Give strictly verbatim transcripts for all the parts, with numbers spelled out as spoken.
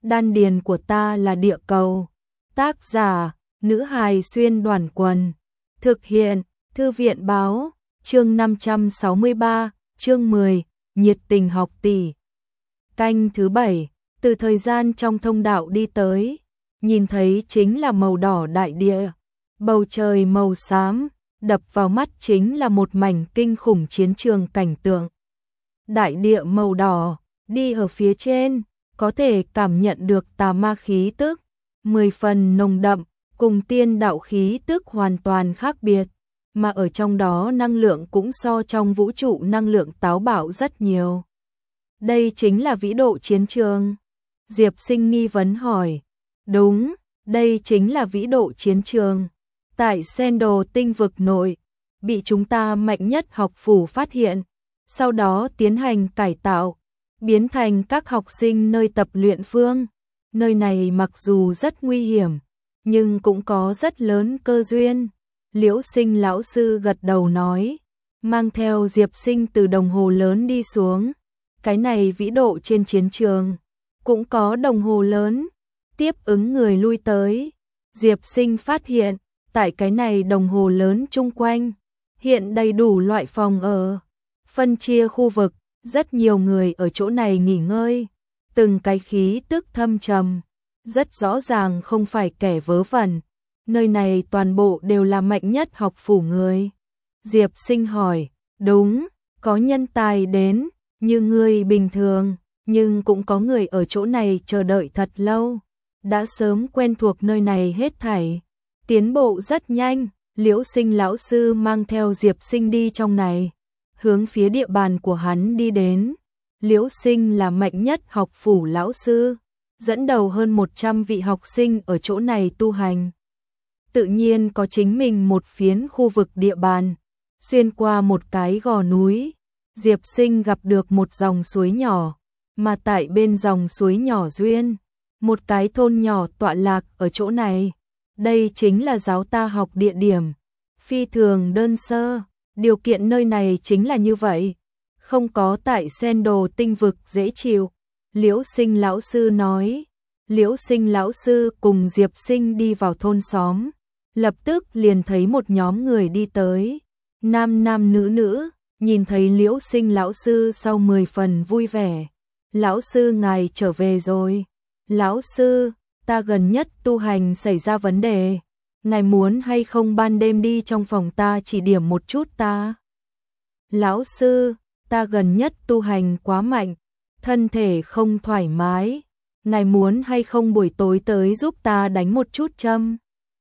đan điền của ta là địa cầu. Tác giả, nữ hài xuyên đoàn quần. Thực hiện, thư viện báo, chương năm trăm sáu mươi ba, chương mười, nhiệt tình học tỷ. Canh thứ bảy, từ thời gian trong thông đạo đi tới, nhìn thấy chính là màu đỏ đại địa, bầu trời màu xám, đập vào mắt chính là một mảnh kinh khủng chiến trường cảnh tượng. Đại địa màu đỏ, đi ở phía trên, có thể cảm nhận được tà ma khí tức, mười phần nồng đậm, cùng tiên đạo khí tức hoàn toàn khác biệt, mà ở trong đó năng lượng cũng so trong vũ trụ năng lượng táo bạo rất nhiều. Đây chính là vĩ độ chiến trường. Diệp Sinh nghi vấn hỏi. Đúng, đây chính là vĩ độ chiến trường. Tại Sendo tinh vực nội, bị chúng ta mạnh nhất học phủ phát hiện, sau đó tiến hành cải tạo, biến thành các học sinh nơi tập luyện phương. Nơi này mặc dù rất nguy hiểm, nhưng cũng có rất lớn cơ duyên. Liễu Sinh lão sư gật đầu nói, mang theo Diệp Sinh từ đồng hồ lớn đi xuống. Cái này vĩ độ trên chiến trường, cũng có đồng hồ lớn, tiếp ứng người lui tới. Diệp Sinh phát hiện, tại cái này đồng hồ lớn chung quanh, hiện đầy đủ loại phòng ở, phân chia khu vực, rất nhiều người ở chỗ này nghỉ ngơi, từng cái khí tức thâm trầm, rất rõ ràng không phải kẻ vớ vẩn. Nơi này toàn bộ đều là mạnh nhất học phủ người. Diệp Sinh hỏi, đúng, có nhân tài đến, như người bình thường, nhưng cũng có người ở chỗ này chờ đợi thật lâu, đã sớm quen thuộc nơi này hết thảy. Tiến bộ rất nhanh, Liễu Sinh lão sư mang theo Diệp Sinh đi trong này, hướng phía địa bàn của hắn đi đến. Liễu Sinh là mạnh nhất học phủ lão sư, dẫn đầu hơn một trăm vị học sinh ở chỗ này tu hành. Tự nhiên có chính mình một phiến khu vực địa bàn, xuyên qua một cái gò núi, Diệp Sinh gặp được một dòng suối nhỏ, mà tại bên dòng suối nhỏ duyên, một cái thôn nhỏ tọa lạc ở chỗ này. Đây chính là giáo ta học địa điểm, phi thường đơn sơ, điều kiện nơi này chính là như vậy, không có tại Sendo tinh vực dễ chịu. Liễu Sinh lão sư nói. Liễu Sinh lão sư cùng Diệp Sinh đi vào thôn xóm, lập tức liền thấy một nhóm người đi tới, nam nam nữ nữ, nhìn thấy Liễu Sinh lão sư sau mười phần vui vẻ. Lão sư ngài trở về rồi. Lão sư, ta gần nhất tu hành xảy ra vấn đề, ngài muốn hay không ban đêm đi trong phòng ta chỉ điểm một chút ta? Lão sư, ta gần nhất tu hành quá mạnh, thân thể không thoải mái, ngài muốn hay không buổi tối tới giúp ta đánh một chút châm?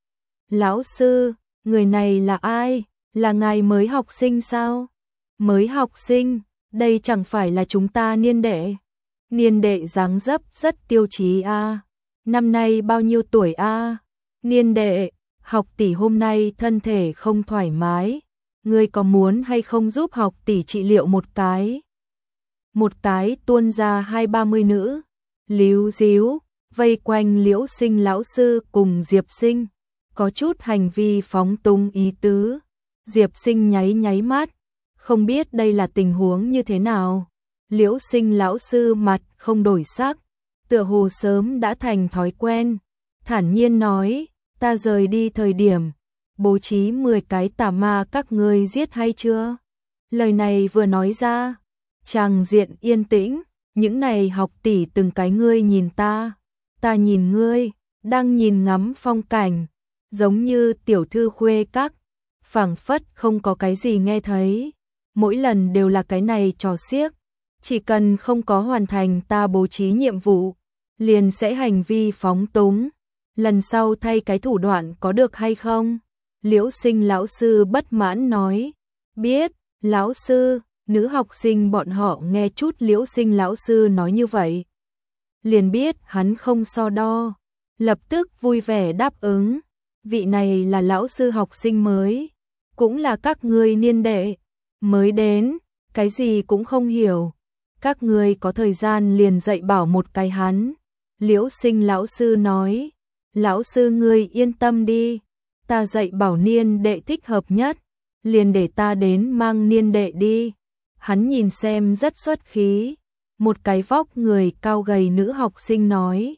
Lão sư, người này là ai? Là ngài mới học sinh sao? Mới học sinh, đây chẳng phải là chúng ta niên đệ. Niên đệ dáng dấp rất tiêu chí a. À. Năm nay bao nhiêu tuổi a? À? Niên đệ, học tỷ hôm nay thân thể không thoải mái, ngươi có muốn hay không giúp học tỷ trị liệu một cái? Một cái tuôn ra hai ba mươi nữ, líu díu, vây quanh Liễu Sinh lão sư cùng Diệp Sinh, có chút hành vi phóng túng ý tứ. Diệp Sinh nháy nháy mắt, không biết đây là tình huống như thế nào. Liễu Sinh lão sư mặt không đổi sắc, tựa hồ sớm đã thành thói quen, thản nhiên nói, ta rời đi thời điểm, bố trí mười cái tà ma các ngươi giết hay chưa? Lời này vừa nói ra, tràng diện yên tĩnh, những này học tỷ từng cái ngươi nhìn ta, ta nhìn ngươi, đang nhìn ngắm phong cảnh, giống như tiểu thư khuê các, phảng phất không có cái gì nghe thấy, mỗi lần đều là cái này trò xiếc, chỉ cần không có hoàn thành ta bố trí nhiệm vụ, liền sẽ hành vi phóng túng, lần sau thay cái thủ đoạn có được hay không? Liễu Sinh lão sư bất mãn nói, biết, lão sư. Nữ học sinh bọn họ nghe chút Liễu Sinh lão sư nói như vậy, liền biết hắn không so đo, lập tức vui vẻ đáp ứng, vị này là lão sư học sinh mới, cũng là các ngươi niên đệ, mới đến, cái gì cũng không hiểu, các ngươi có thời gian liền dạy bảo một cái hắn. Liễu Sinh lão sư nói, lão sư ngươi yên tâm đi, ta dạy bảo niên đệ thích hợp nhất, liền để ta đến mang niên đệ đi. Hắn nhìn xem rất xuất khí, một cái vóc người cao gầy nữ học sinh nói,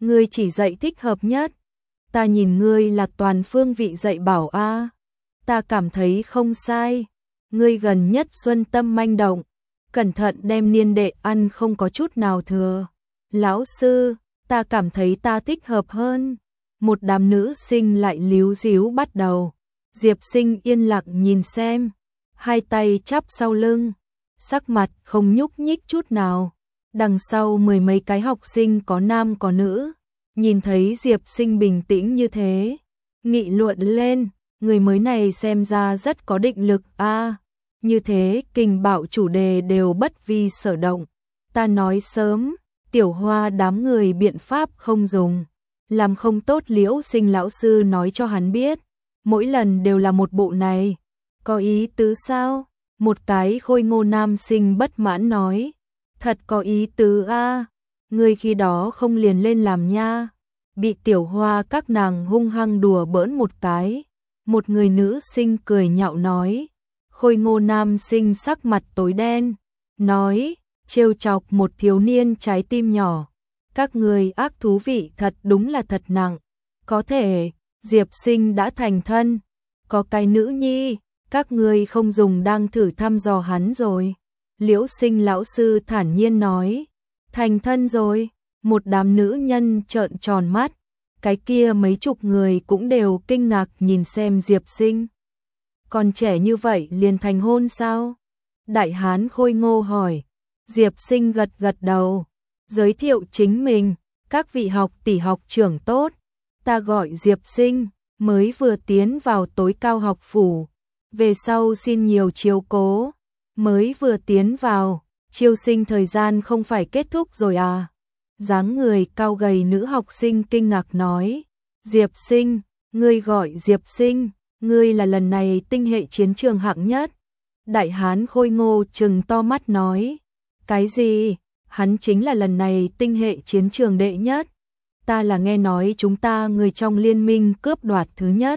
ngươi chỉ dạy thích hợp nhất. Ta nhìn ngươi là toàn phương vị dạy bảo a. Ta cảm thấy không sai. Ngươi gần nhất xuân tâm manh động, cẩn thận đem niên đệ ăn không có chút nào thừa. Lão sư, ta cảm thấy ta thích hợp hơn. Một đám nữ sinh lại líu díu bắt đầu. Diệp Sinh yên lặng nhìn xem, hai tay chắp sau lưng, sắc mặt không nhúc nhích chút nào. Đằng sau mười mấy cái học sinh có nam có nữ, nhìn thấy Diệp Sinh bình tĩnh như thế, nghị luận lên, người mới này xem ra rất có định lực a. Như thế kình bạo chủ đề đều bất vi sở động. Ta nói sớm, Tiểu Hoa đám người biện pháp không dùng, làm không tốt Liễu Sinh lão sư nói cho hắn biết, mỗi lần đều là một bộ này, có ý tứ sao? Một cái khôi ngô nam sinh bất mãn nói, thật có ý tứ a, người khi đó không liền lên làm nha. Bị Tiểu Hoa các nàng hung hăng đùa bỡn một cái, một người nữ sinh cười nhạo nói, khôi ngô nam sinh sắc mặt tối đen, nói, trêu chọc một thiếu niên trái tim nhỏ, các người ác thú vị thật đúng là thật nặng, có thể, Diệp Sinh đã thành thân, có cái nữ nhi, các người không dùng đang thử thăm dò hắn rồi. Liễu Sinh lão sư thản nhiên nói, thành thân rồi, một đám nữ nhân trợn tròn mắt, cái kia mấy chục người cũng đều kinh ngạc nhìn xem Diệp Sinh. Còn trẻ như vậy liền thành hôn sao? Đại hán khôi ngô hỏi. Diệp Sinh gật gật đầu, giới thiệu chính mình, các vị học tỷ học trưởng tốt, ta gọi Diệp Sinh, mới vừa tiến vào tối cao học phủ, về sau xin nhiều chiếu cố, mới vừa tiến vào, chiêu sinh thời gian không phải kết thúc rồi à? Dáng người cao gầy nữ học sinh kinh ngạc nói, Diệp Sinh, ngươi gọi Diệp Sinh, ngươi là lần này tinh hệ chiến trường hạng nhất. Đại hán khôi ngô trừng to mắt nói, cái gì? Hắn chính là lần này tinh hệ chiến trường đệ nhất. Ta là nghe nói chúng ta người trong liên minh cướp đoạt thứ nhất.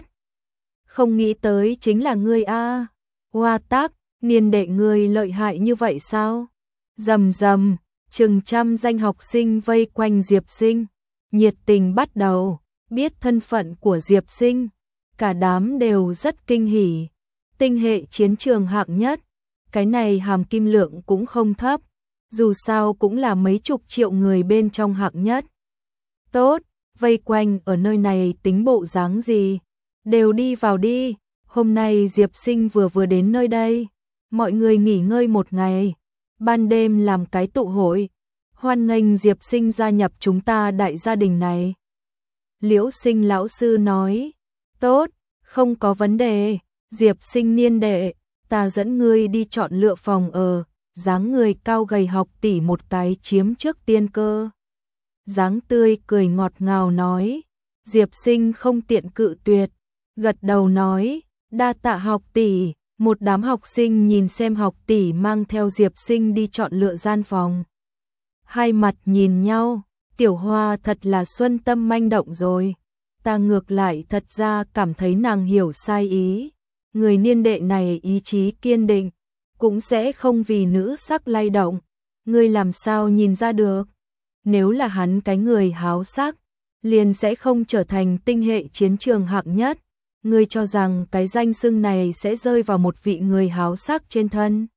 Không nghĩ tới chính là ngươi a. Hoa tác, niên đệ ngươi lợi hại như vậy sao? Rầm rầm, chừng trăm danh học sinh vây quanh Diệp Sinh, nhiệt tình bắt đầu, biết thân phận của Diệp Sinh, cả đám đều rất kinh hỉ. Tinh hệ chiến trường hạng nhất, cái này hàm kim lượng cũng không thấp, dù sao cũng là mấy chục triệu người bên trong hạng nhất. Tốt, vây quanh ở nơi này tính bộ dáng gì? Đều đi vào đi, hôm nay Diệp Sinh vừa vừa đến nơi đây, mọi người nghỉ ngơi một ngày, ban đêm làm cái tụ hội, hoan nghênh Diệp Sinh gia nhập chúng ta đại gia đình này. Liễu Sinh lão sư nói, tốt, không có vấn đề, Diệp Sinh niên đệ, ta dẫn ngươi đi chọn lựa phòng ở, dáng người cao gầy học tỷ một cái chiếm trước tiên cơ. Dáng tươi cười ngọt ngào nói, Diệp Sinh không tiện cự tuyệt, gật đầu nói, đa tạ học tỷ. Một đám học sinh nhìn xem học tỷ mang theo Diệp Sinh đi chọn lựa gian phòng. Hai mặt nhìn nhau, Tiểu Hoa thật là xuân tâm manh động rồi. Ta ngược lại thật ra cảm thấy nàng hiểu sai ý. Người niên đệ này ý chí kiên định, cũng sẽ không vì nữ sắc lay động. Ngươi làm sao nhìn ra được? Nếu là hắn cái người háo sắc, liền sẽ không trở thành tinh hệ chiến trường hạng nhất. Ngươi cho rằng cái danh xưng này sẽ rơi vào một vị người háo sắc trên thân.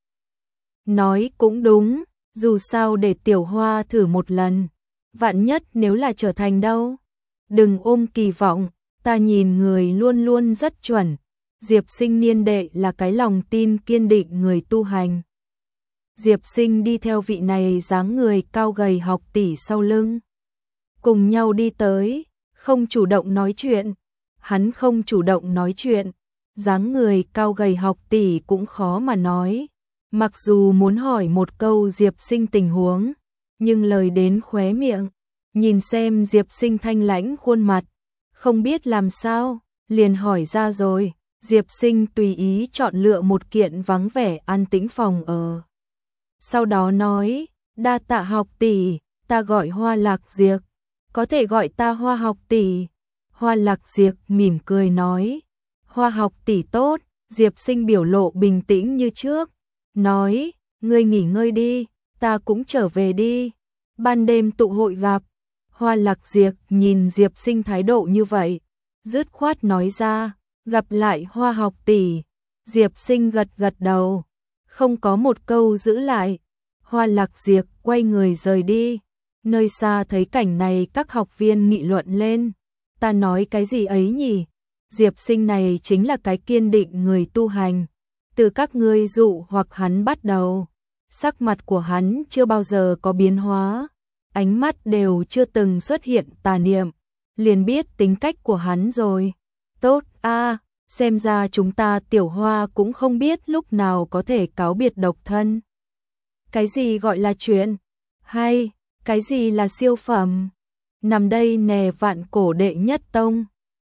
Nói cũng đúng, dù sao để Tiểu Hoa thử một lần. Vạn nhất nếu là trở thành đâu. Đừng ôm kỳ vọng, ta nhìn người luôn luôn rất chuẩn. Diệp Sinh niên đệ là cái lòng tin kiên định người tu hành. Diệp Sinh đi theo vị này dáng người cao gầy học tỷ sau lưng. Cùng nhau đi tới, không chủ động nói chuyện. Hắn không chủ động nói chuyện, dáng người cao gầy học tỷ cũng khó mà nói. Mặc dù muốn hỏi một câu Diệp Sinh tình huống, nhưng lời đến khóe miệng, nhìn xem Diệp Sinh thanh lãnh khuôn mặt, không biết làm sao, liền hỏi ra rồi. Diệp Sinh tùy ý chọn lựa một kiện vắng vẻ an tĩnh phòng ở. Sau đó nói, đa tạ học tỷ, ta gọi Hoa Lạc Diệp, có thể gọi ta Hoa học tỷ. Hoa Lạc Diệp mỉm cười nói, Hoa học tỷ tốt. Diệp Sinh biểu lộ bình tĩnh như trước, nói, ngươi nghỉ ngơi đi, ta cũng trở về đi, ban đêm tụ hội gặp. Hoa Lạc Diệp nhìn Diệp Sinh thái độ như vậy, dứt khoát nói ra, gặp lại Hoa học tỷ. Diệp Sinh gật gật đầu, không có một câu giữ lại. Hoa Lạc Diệp quay người rời đi. Nơi xa thấy cảnh này các học viên nghị luận lên. Ta nói cái gì ấy nhỉ? Diệp Sinh này chính là cái kiên định người tu hành. Từ các ngươi dụ hoặc hắn bắt đầu, sắc mặt của hắn chưa bao giờ có biến hóa, ánh mắt đều chưa từng xuất hiện tà niệm, liền biết tính cách của hắn rồi. Tốt a, xem ra chúng ta Tiểu Hoa cũng không biết lúc nào có thể cáo biệt độc thân. Cái gì gọi là chuyện hay, cái gì là siêu phẩm? Nằm đây nè Vạn Cổ đệ nhất tông.